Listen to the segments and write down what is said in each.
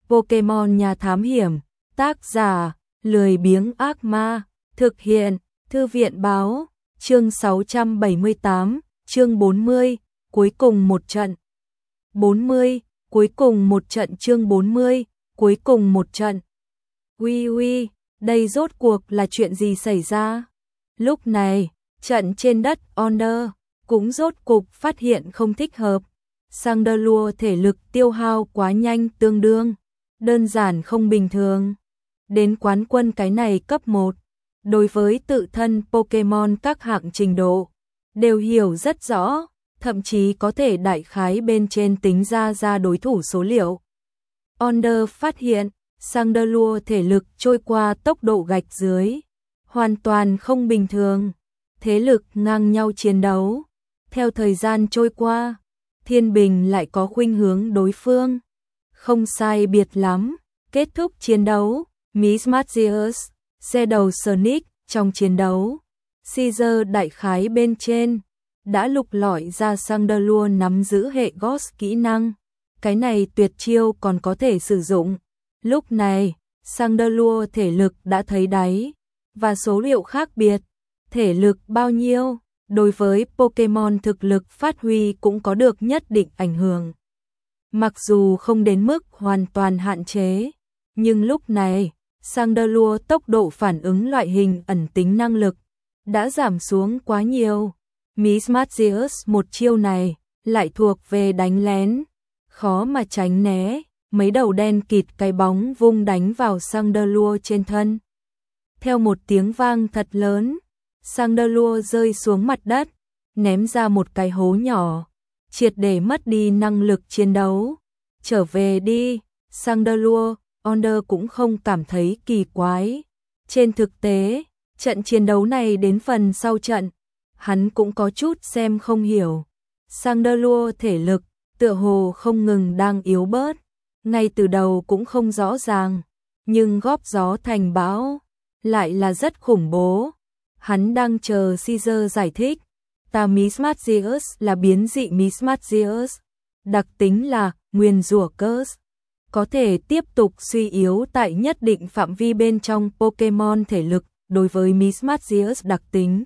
Pokemon Nhà Thám Hiểm, tác giả, lười biếng ác ma, thực hiện, Thư viện báo, chương 678, chương 40, cuối cùng một trận. 40, cuối cùng một trận chương 40, cuối cùng một trận. Uy, đây rốt cuộc là chuyện gì xảy ra? Lúc này, trận trên đất Onder cũng rốt cục phát hiện không thích hợp. Chandelure thể lực tiêu hao quá nhanh tương đương, đơn giản không bình thường. Đến quán quân cái này cấp 1, đối với tự thân Pokemon các hạng trình độ, đều hiểu rất rõ, thậm chí có thể đại khái bên trên tính ra đối thủ số liệu. Onder phát hiện, Chandelure thể lực trôi qua tốc độ gạch dưới, hoàn toàn không bình thường, thế lực ngang nhau chiến đấu. Theo thời gian trôi qua, Thiên Bình lại có khuynh hướng đối phương. Không sai biệt lắm, kết thúc chiến đấu, Mismagius, Shadow Sonic trong chiến đấu, Caesar đại khái bên trên, đã lục lọi ra Chandelure nắm giữ hệ Ghost kỹ năng. Cái này tuyệt chiêu còn có thể sử dụng. Lúc này, Chandelure thể lực đã thấy đáy, và số liệu khác biệt. Thể lực bao nhiêu, đối với Pokemon thực lực phát huy cũng có được nhất định ảnh hưởng. Mặc dù không đến mức hoàn toàn hạn chế, nhưng lúc này, Chandelure tốc độ phản ứng loại hình ẩn tính năng lực đã giảm xuống quá nhiều. Mismagius một chiêu này lại thuộc về đánh lén, khó mà tránh né, mấy đầu đen kịt cái bóng vung đánh vào Chandelure trên thân. Theo một tiếng vang thật lớn, Chandelure rơi xuống mặt đất, ném ra một cái hố nhỏ, triệt để mất đi năng lực chiến đấu. Trở về đi, Chandelure, Onder cũng không cảm thấy kỳ quái. Trên thực tế, trận chiến đấu này đến phần sau trận, hắn cũng có chút xem không hiểu. Chandelure thể lực, tựa hồ không ngừng đang yếu bớt, ngay từ đầu cũng không rõ ràng, nhưng góp gió thành bão, lại là rất khủng bố. Hắn đang chờ Caesar giải thích. Ta Mismagius là biến dị Mismagius, đặc tính là nguyên rủa curse, có thể tiếp tục suy yếu tại nhất định phạm vi bên trong Pokemon thể lực. Đối với Mismagius đặc tính,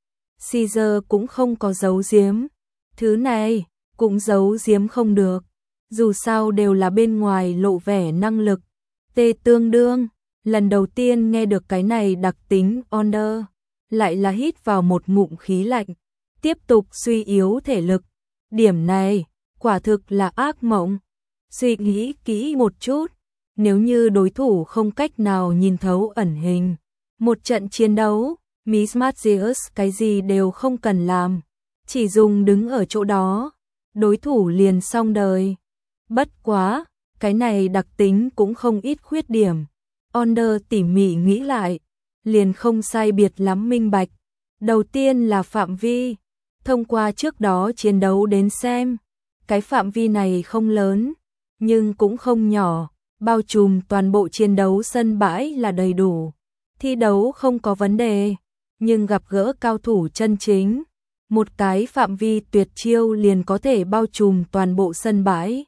Caesar cũng không có giấu giếm, thứ này cũng giấu giếm không được, dù sao đều là bên ngoài lộ vẻ năng lực. Tê tương đương, lần đầu tiên nghe được cái này đặc tính Onder, lại là hít vào một ngụm khí lạnh, tiếp tục suy yếu thể lực. Điểm này, quả thực là ác mộng. Suy nghĩ kỹ một chút, nếu như đối thủ không cách nào nhìn thấu ẩn hình, một trận chiến đấu, Mismagius cái gì đều không cần làm, chỉ dùng đứng ở chỗ đó, đối thủ liền xong đời. Bất quá, cái này đặc tính cũng không ít khuyết điểm. Onder tỉ mỉ nghĩ lại, liền không sai biệt lắm minh bạch. Đầu tiên là phạm vi, thông qua trước đó chiến đấu đến xem, cái phạm vi này không lớn, nhưng cũng không nhỏ, bao trùm toàn bộ chiến đấu sân bãi là đầy đủ. Thi đấu không có vấn đề, nhưng gặp gỡ cao thủ chân chính, một cái phạm vi tuyệt chiêu liền có thể bao trùm toàn bộ sân bãi.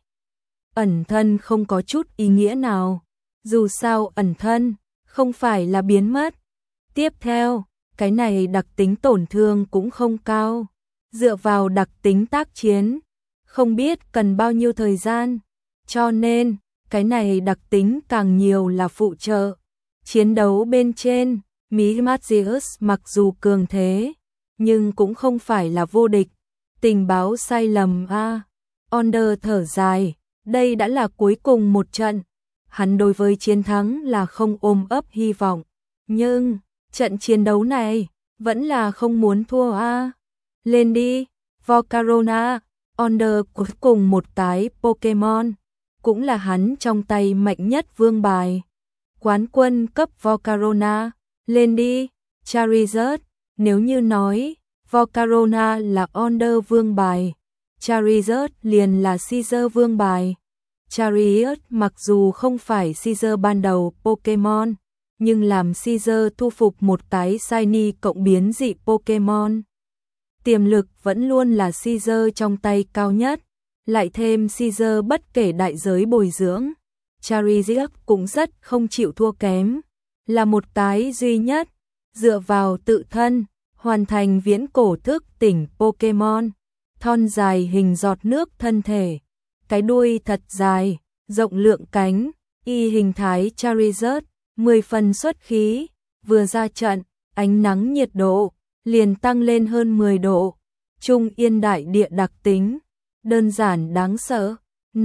Ẩn thân không có chút ý nghĩa nào, dù sao ẩn thân không phải là biến mất. Tiếp theo, cái này đặc tính tổn thương cũng không cao, dựa vào đặc tính tác chiến, không biết cần bao nhiêu thời gian, cho nên cái này đặc tính càng nhiều là phụ trợ. Chiến đấu bên trên, Mismagius mặc dù cường thế, nhưng cũng không phải là vô địch. Tình báo sai lầm a. Onder thở dài, đây đã là cuối cùng một trận. Hắn đối với chiến thắng là không ôm ấp hy vọng, nhưng trận chiến đấu này vẫn là không muốn thua a. Lên đi, Volcarona. Onder cuối cùng một cái Pokemon, cũng là hắn trong tay mạnh nhất vương bài. Quán quân cấp Volcarona, lên đi, Charizard. Nếu như nói Volcarona là Onder vương bài, Charizard liền là Caesar vương bài. Charizard mặc dù không phải Caesar ban đầu Pokemon, nhưng làm Caesar thu phục một cái shiny cộng biến dị Pokemon, tiềm lực vẫn luôn là Caesar trong tay cao nhất. Lại thêm Caesar bất kể đại giới bồi dưỡng, Charizard cũng rất không chịu thua kém, là một cái duy nhất, dựa vào tự thân, hoàn thành viễn cổ thức tỉnh Pokemon, thon dài hình giọt nước thân thể, cái đuôi thật dài, rộng lượng cánh, y hình thái Charizard, 10 phần xuất khí, vừa ra trận, ánh nắng nhiệt độ liền tăng lên hơn 10 độ, trung yên đại địa đặc tính, đơn giản đáng sợ.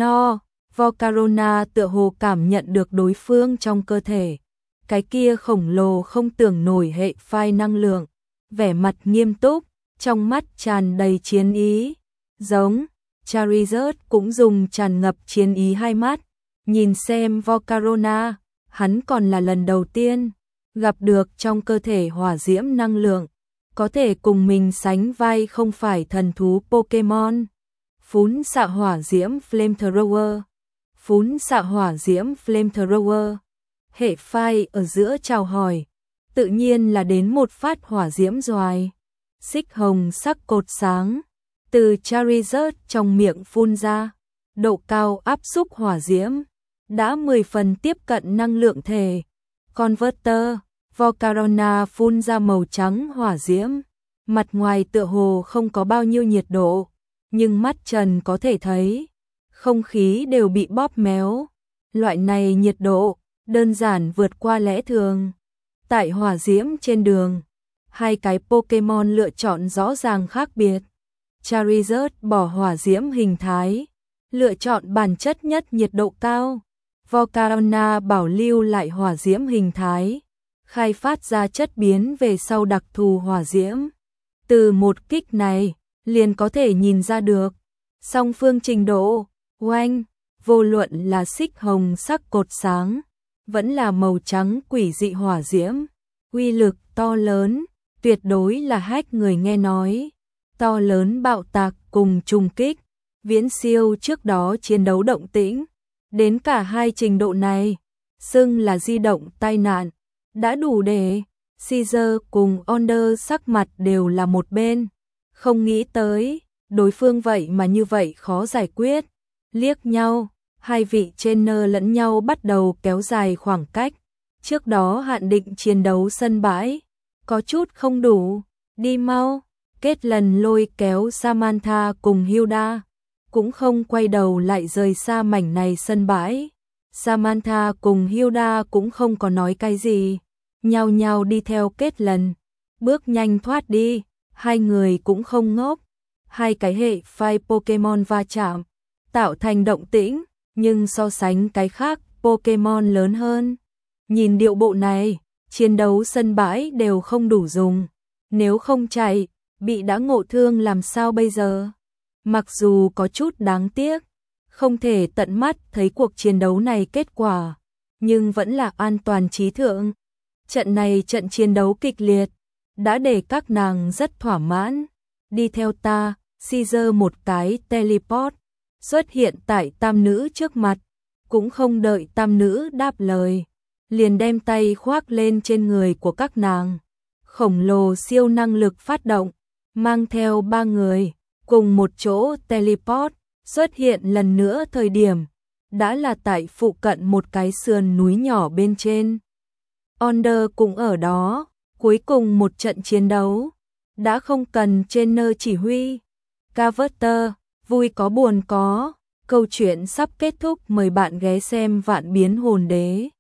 Volcarona tựa hồ cảm nhận được đối phương trong cơ thể, cái kia khổng lồ không tưởng nổi hệ phai năng lượng, vẻ mặt nghiêm túc, trong mắt tràn đầy chiến ý, giống Charizard cũng dùng tràn ngập chiến ý hai mắt, nhìn xem Volcarona, hắn còn là lần đầu tiên gặp được trong cơ thể hỏa diễm năng lượng, có thể cùng mình sánh vai không phải thần thú Pokemon. Phún xạ hỏa diễm Flamethrower, phún xạ hỏa diễm Flamethrower, hệ phai ở giữa chào hỏi, tự nhiên là đến một phát hỏa diễm doài, xích hồng sắc cột sáng, từ Charizard trong miệng phun ra, độ cao áp xúc hỏa diễm, đã 10 phần tiếp cận năng lượng thể. Converter, Volcarona phun ra màu trắng hỏa diễm, mặt ngoài tựa hồ không có bao nhiêu nhiệt độ, nhưng mắt Trần có thể thấy, không khí đều bị bóp méo. Loại này nhiệt độ, đơn giản vượt qua lẽ thường. Tại hỏa diễm trên đường, hai cái Pokemon lựa chọn rõ ràng khác biệt. Charizard bỏ hỏa diễm hình thái, lựa chọn bản chất nhất nhiệt độ cao. Volcarona bảo lưu lại hỏa diễm hình thái, khai phát ra chất biến về sau đặc thù hỏa diễm. Từ một kích này, liền có thể nhìn ra được, song phương trình độ, oanh, vô luận là xích hồng sắc cột sáng, vẫn là màu trắng quỷ dị hỏa diễm, uy lực to lớn, tuyệt đối là hách người nghe nói, to lớn bạo tạc cùng trùng kích, viễn siêu trước đó chiến đấu động tĩnh, đến cả hai trình độ này, xưng là di động tai nạn, đã đủ để Caesar cùng Onder sắc mặt đều là một bên, không nghĩ tới, đối phương vậy mà như vậy khó giải quyết, liếc nhau, hai vị trainer lẫn nhau bắt đầu kéo dài khoảng cách, trước đó hạn định chiến đấu sân bãi, có chút không đủ, đi mau, kết lần lôi kéo Samantha cùng Hilda, cũng không quay đầu lại rời xa mảnh này sân bãi, Samantha cùng Hilda cũng không có nói cái gì, nhao nhao đi theo kết lần, bước nhanh thoát đi, hai người cũng không ngốc, hai cái hệ phai Pokemon va chạm, tạo thành động tĩnh, nhưng so sánh cái khác Pokemon lớn hơn. Nhìn điệu bộ này, chiến đấu sân bãi đều không đủ dùng, nếu không chạy, bị đã ngộ thương làm sao bây giờ? Mặc dù có chút đáng tiếc, không thể tận mắt thấy cuộc chiến đấu này kết quả, nhưng vẫn là an toàn chí thượng. Trận này trận chiến đấu kịch liệt, đã để các nàng rất thỏa mãn. Đi theo ta, Caesar một cái teleport, xuất hiện tại tam nữ trước mặt, cũng không đợi tam nữ đáp lời, liền đem tay khoác lên trên người của các nàng. Khổng lồ siêu năng lực phát động, mang theo ba người, cùng một chỗ teleport, xuất hiện lần nữa thời điểm, đã là tại phụ cận một cái sườn núi nhỏ bên trên. Onder cũng ở đó, cuối cùng một trận chiến đấu, đã không cần trainer chỉ huy. Carver, vui có buồn có, câu chuyện sắp kết thúc, mời bạn ghé xem Vạn Biến Hồn Đế.